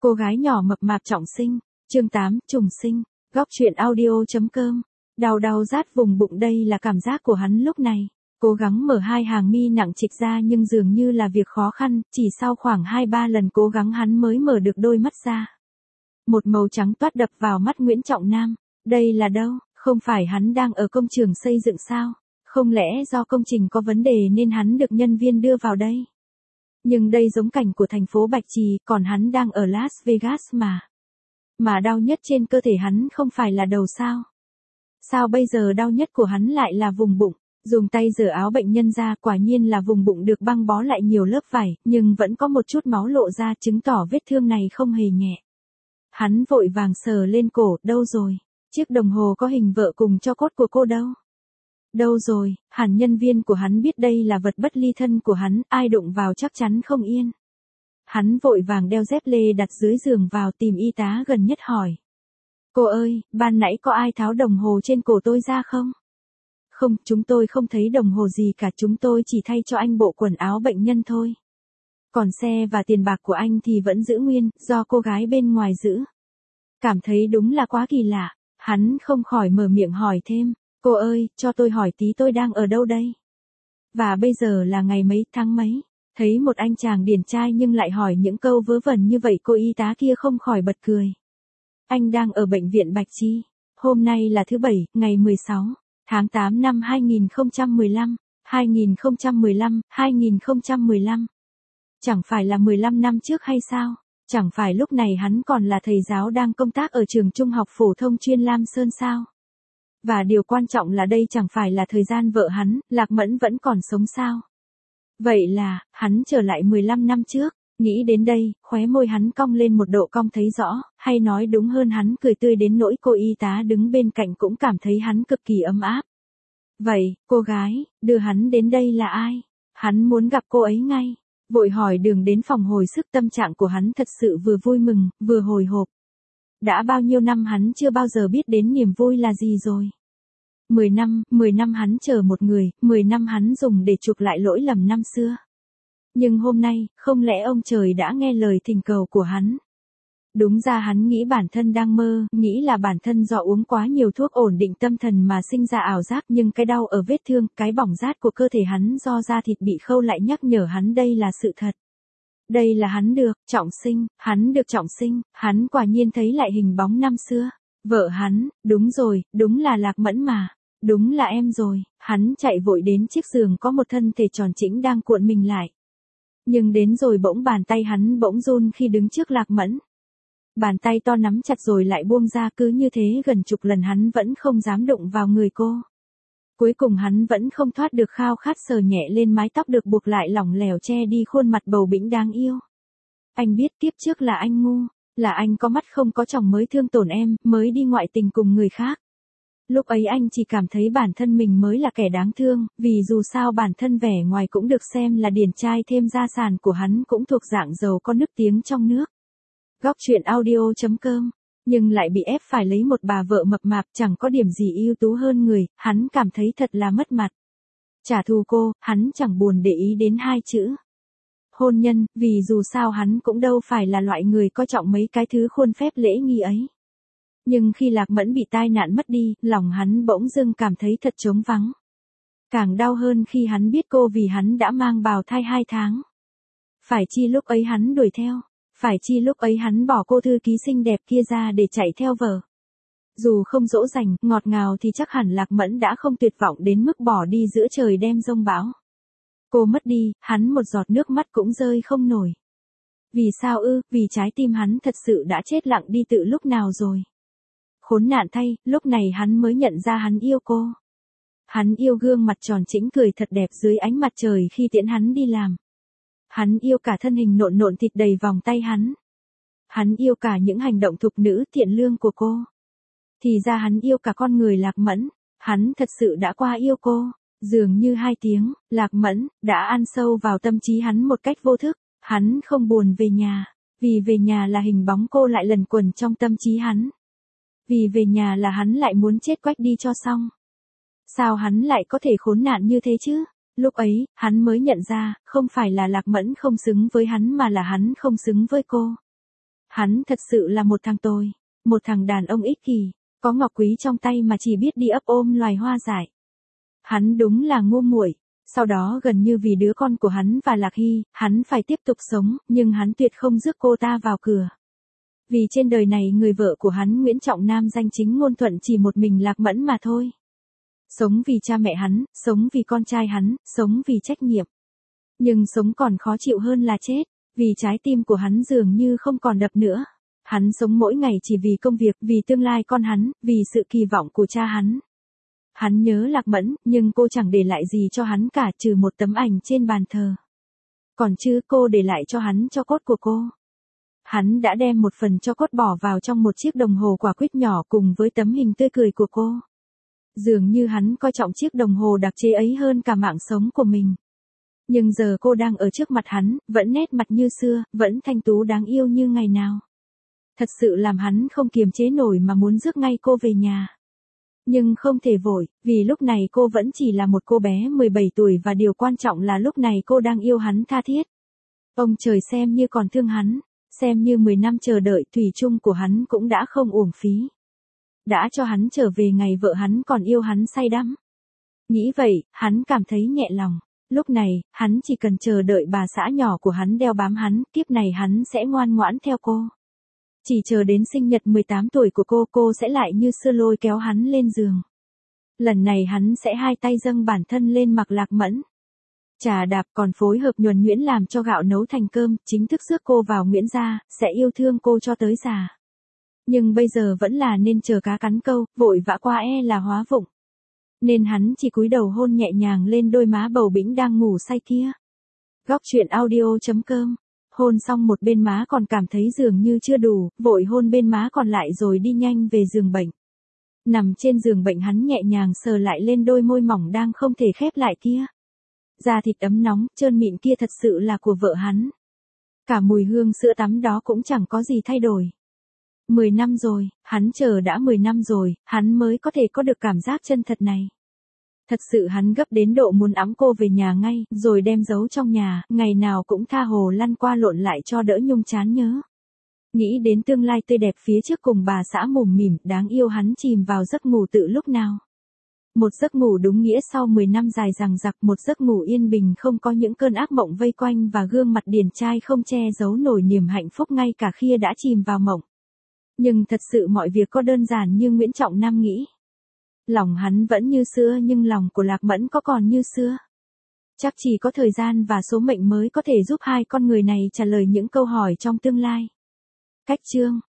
Cô gái nhỏ mập mạp trọng sinh, chương 8, trùng sinh, góc truyện audio.com. Đau đau rát vùng bụng, đây là cảm giác của hắn lúc này. Cố gắng mở hai hàng mi nặng trịch ra nhưng dường như là việc khó khăn, chỉ sau khoảng 2-3 lần cố gắng hắn mới mở được đôi mắt ra. Một màu trắng toát đập vào mắt Nguyễn Trọng Nam. Đây là đâu? Không phải hắn đang ở công trường xây dựng sao? Không lẽ do công trình có vấn đề nên hắn được nhân viên đưa vào đây? Nhưng đây giống cảnh của thành phố Bạch Trì, còn hắn đang ở Las Vegas mà. Mà đau nhất trên cơ thể hắn không phải là đầu sao? Sao bây giờ đau nhất của hắn lại là vùng bụng? Dùng tay giở áo bệnh nhân ra, quả nhiên là vùng bụng được băng bó lại nhiều lớp vải, nhưng vẫn có một chút máu lộ ra, chứng tỏ vết thương này không hề nhẹ. Hắn vội vàng sờ lên cổ, đâu rồi? Chiếc đồng hồ có hình vợ cùng tro cốt của cô đâu? Đâu rồi? Hẳn nhân viên của hắn biết đây là vật bất ly thân của hắn, ai đụng vào chắc chắn không yên. Hắn vội vàng đeo dép lê đặt dưới giường vào, tìm y tá gần nhất hỏi. Cô ơi, ban nãy có ai tháo đồng hồ trên cổ tôi ra không? Không, chúng tôi không thấy đồng hồ gì cả, chúng tôi chỉ thay cho anh bộ quần áo bệnh nhân thôi. Còn xe và tiền bạc của anh thì vẫn giữ nguyên, do cô gái bên ngoài giữ. Cảm thấy đúng là quá kỳ lạ, hắn không khỏi mở miệng hỏi thêm. Cô ơi, cho tôi hỏi tí, tôi đang ở đâu đây? Và bây giờ là ngày mấy, tháng mấy? Thấy một anh chàng điển trai nhưng lại hỏi những câu vớ vẩn như vậy, cô y tá kia không khỏi bật cười. Anh đang ở bệnh viện Bạch Chi. Hôm nay là thứ Bảy, ngày 16 tháng 8 năm 2015. 2015. Chẳng phải là 15 năm trước hay sao? Chẳng phải lúc này hắn còn là thầy giáo đang công tác ở trường trung học phổ thông chuyên Lam Sơn sao? Và điều quan trọng là đây chẳng phải là thời gian vợ hắn, Lạc Mẫn vẫn còn sống sao? Vậy là, hắn trở lại 15 năm trước, nghĩ đến đây, khóe môi hắn cong lên một độ cong thấy rõ, hay nói đúng hơn hắn cười tươi đến nỗi cô y tá đứng bên cạnh cũng cảm thấy hắn cực kỳ ấm áp. Vậy, cô gái, đưa hắn đến đây là ai? Hắn muốn gặp cô ấy ngay. Vội hỏi đường đến phòng hồi sức, tâm trạng của hắn thật sự vừa vui mừng, vừa hồi hộp. Đã bao nhiêu năm hắn chưa bao giờ biết đến niềm vui là gì rồi. 10 năm hắn chờ một người, 10 năm hắn dùng để chuộc lại lỗi lầm năm xưa. Nhưng hôm nay, không lẽ ông trời đã nghe lời thỉnh cầu của hắn? Đúng ra hắn nghĩ bản thân đang mơ, nghĩ là bản thân do uống quá nhiều thuốc ổn định tâm thần mà sinh ra ảo giác, nhưng cái đau ở vết thương, cái bỏng rát của cơ thể hắn do da thịt bị khâu lại nhắc nhở hắn đây là sự thật. Đây là hắn được trọng sinh, hắn được trọng sinh, hắn quả nhiên thấy lại hình bóng năm xưa. Vợ hắn, đúng rồi, đúng là Lạc Mẫn mà. Đúng là em rồi, hắn chạy vội đến chiếc giường có một thân thể tròn chỉnh đang cuộn mình lại. Nhưng đến rồi bỗng bàn tay hắn bỗng run khi đứng trước Lạc Mẫn. Bàn tay to nắm chặt rồi lại buông ra, cứ như thế gần chục lần hắn vẫn không dám đụng vào người cô. Cuối cùng hắn vẫn không thoát được khao khát sờ nhẹ lên mái tóc được buộc lại lỏng lẻo che đi khuôn mặt bầu bĩnh đáng yêu. Anh biết kiếp trước là anh ngu, là anh có mắt không có tròng mới thương tổn em, mới đi ngoại tình cùng người khác. Lúc ấy anh chỉ cảm thấy bản thân mình mới là kẻ đáng thương, vì dù sao bản thân vẻ ngoài cũng được xem là điển trai, thêm gia sản của hắn cũng thuộc dạng giàu có nức tiếng trong nước. Góc truyện audio.com. Nhưng lại bị ép phải lấy một bà vợ mập mạp chẳng có điểm gì ưu tú hơn người, hắn cảm thấy thật là mất mặt. Trả thù cô, hắn chẳng buồn để ý đến hai chữ hôn nhân, vì dù sao hắn cũng đâu phải là loại người coi trọng mấy cái thứ khuôn phép lễ nghi ấy. Nhưng khi Lạc Mẫn bị tai nạn mất đi, lòng hắn bỗng dưng cảm thấy thật trống vắng. Càng đau hơn khi hắn biết cô vì hắn đã mang bào thai 2 tháng. Phải chi lúc ấy hắn đuổi theo, phải chi lúc ấy hắn bỏ cô thư ký xinh đẹp kia ra để chạy theo vợ. Dù không dỗ dành, ngọt ngào thì chắc hẳn Lạc Mẫn đã không tuyệt vọng đến mức bỏ đi giữa trời đêm giông bão. Cô mất đi, hắn một giọt nước mắt cũng rơi không nổi. Vì sao ư? Vì trái tim hắn thật sự đã chết lặng đi từ lúc nào rồi. Khốn nạn thay, lúc này hắn mới nhận ra hắn yêu cô. Hắn yêu gương mặt tròn chỉnh cười thật đẹp dưới ánh mặt trời khi tiễn hắn đi làm. Hắn yêu cả thân hình nộn nộn thịt đầy vòng tay hắn. Hắn yêu cả những hành động thục nữ thiện lương của cô. Thì ra hắn yêu cả con người Lạc Mẫn. Hắn thật sự đã qua yêu cô. Dường như 2 tiếng, Lạc Mẫn đã ăn sâu vào tâm trí hắn một cách vô thức. Hắn không buồn về nhà, vì về nhà là hình bóng cô lại lần quẩn trong tâm trí hắn. Vì về nhà là hắn lại muốn chết quách đi cho xong. Sao hắn lại có thể khốn nạn như thế chứ? Lúc ấy, hắn mới nhận ra, không phải là Lạc Mẫn không xứng với hắn mà là hắn không xứng với cô. Hắn thật sự là một thằng tồi, một thằng đàn ông ích kỷ, có ngọc quý trong tay mà chỉ biết đi ấp ôm loài hoa dại. Hắn đúng là ngu muội. Sau đó gần như vì đứa con của hắn và Lạc Hy, hắn phải tiếp tục sống, nhưng hắn tuyệt không rước cô ta vào cửa. Vì trên đời này người vợ của hắn Nguyễn Trọng Nam danh chính ngôn thuận chỉ một mình Lạc Mẫn mà thôi. Sống vì cha mẹ hắn, sống vì con trai hắn, sống vì trách nhiệm. Nhưng sống còn khó chịu hơn là chết, vì trái tim của hắn dường như không còn đập nữa. Hắn sống mỗi ngày chỉ vì công việc, vì tương lai con hắn, vì sự kỳ vọng của cha hắn. Hắn nhớ Lạc Mẫn, nhưng cô chẳng để lại gì cho hắn cả trừ một tấm ảnh trên bàn thờ. Còn chứ cô để lại cho hắn tro cốt của cô. Hắn đã đem một phần tro cốt bỏ vào trong một chiếc đồng hồ quả quýt nhỏ cùng với tấm hình tươi cười của cô. Dường như hắn coi trọng chiếc đồng hồ đặc chế ấy hơn cả mạng sống của mình. Nhưng giờ cô đang ở trước mặt hắn, vẫn nét mặt như xưa, vẫn thanh tú đáng yêu như ngày nào. Thật sự làm hắn không kiềm chế nổi mà muốn rước ngay cô về nhà. Nhưng không thể vội, vì lúc này cô vẫn chỉ là một cô bé 17 tuổi và điều quan trọng là lúc này cô đang yêu hắn tha thiết. Ông trời xem như còn thương hắn, xem như 10 năm chờ đợi thủy chung của hắn cũng đã không uổng phí. Đã cho hắn trở về ngày vợ hắn còn yêu hắn say đắm. Nghĩ vậy, hắn cảm thấy nhẹ lòng. Lúc này, hắn chỉ cần chờ đợi bà xã nhỏ của hắn đeo bám hắn, kiếp này hắn sẽ ngoan ngoãn theo cô. Chỉ chờ đến sinh nhật 18 tuổi của cô sẽ lại như xưa lôi kéo hắn lên giường. Lần này hắn sẽ hai tay dâng bản thân lên mặc Lạc Mẫn. Chà đạp còn phối hợp nhuần nhuyễn làm cho gạo nấu thành cơm, chính thức rước cô vào Nguyễn gia, sẽ yêu thương cô cho tới già. Nhưng bây giờ vẫn là nên chờ cá cắn câu, vội vã qua là hóa vụng. Nên hắn chỉ cúi đầu hôn nhẹ nhàng lên đôi má bầu bĩnh đang ngủ say kia. Góc truyện audio.com. Hôn xong một bên má còn cảm thấy dường như chưa đủ, vội hôn bên má còn lại rồi đi nhanh về giường bệnh. Nằm trên giường bệnh hắn nhẹ nhàng sờ lại lên đôi môi mỏng đang không thể khép lại kia. Da thịt ấm nóng, trơn mịn kia thật sự là của vợ hắn. Cả mùi hương sữa tắm đó cũng chẳng có gì thay đổi. 10 năm rồi, hắn chờ đã 10 năm rồi, hắn mới có thể có được cảm giác chân thật này. Thật sự hắn gấp đến độ muốn ẵm cô về nhà ngay, rồi đem giấu trong nhà, ngày nào cũng tha hồ lăn qua lộn lại cho đỡ nhung chán nhớ. Nghĩ đến tương lai tươi đẹp phía trước cùng bà xã mồm mỉm, đáng yêu hắn chìm vào giấc ngủ tự lúc nào. Một giấc ngủ đúng nghĩa sau 10 năm dài dằng dặc, một giấc ngủ yên bình không có những cơn ác mộng vây quanh và gương mặt điển trai không che giấu nổi niềm hạnh phúc ngay cả khi đã chìm vào mộng. Nhưng thật sự mọi việc có đơn giản như Nguyễn Trọng Nam nghĩ. Lòng hắn vẫn như xưa nhưng lòng của Lạc Mẫn có còn như xưa. Chắc chỉ có thời gian và số mệnh mới có thể giúp hai con người này trả lời những câu hỏi trong tương lai. Cách chương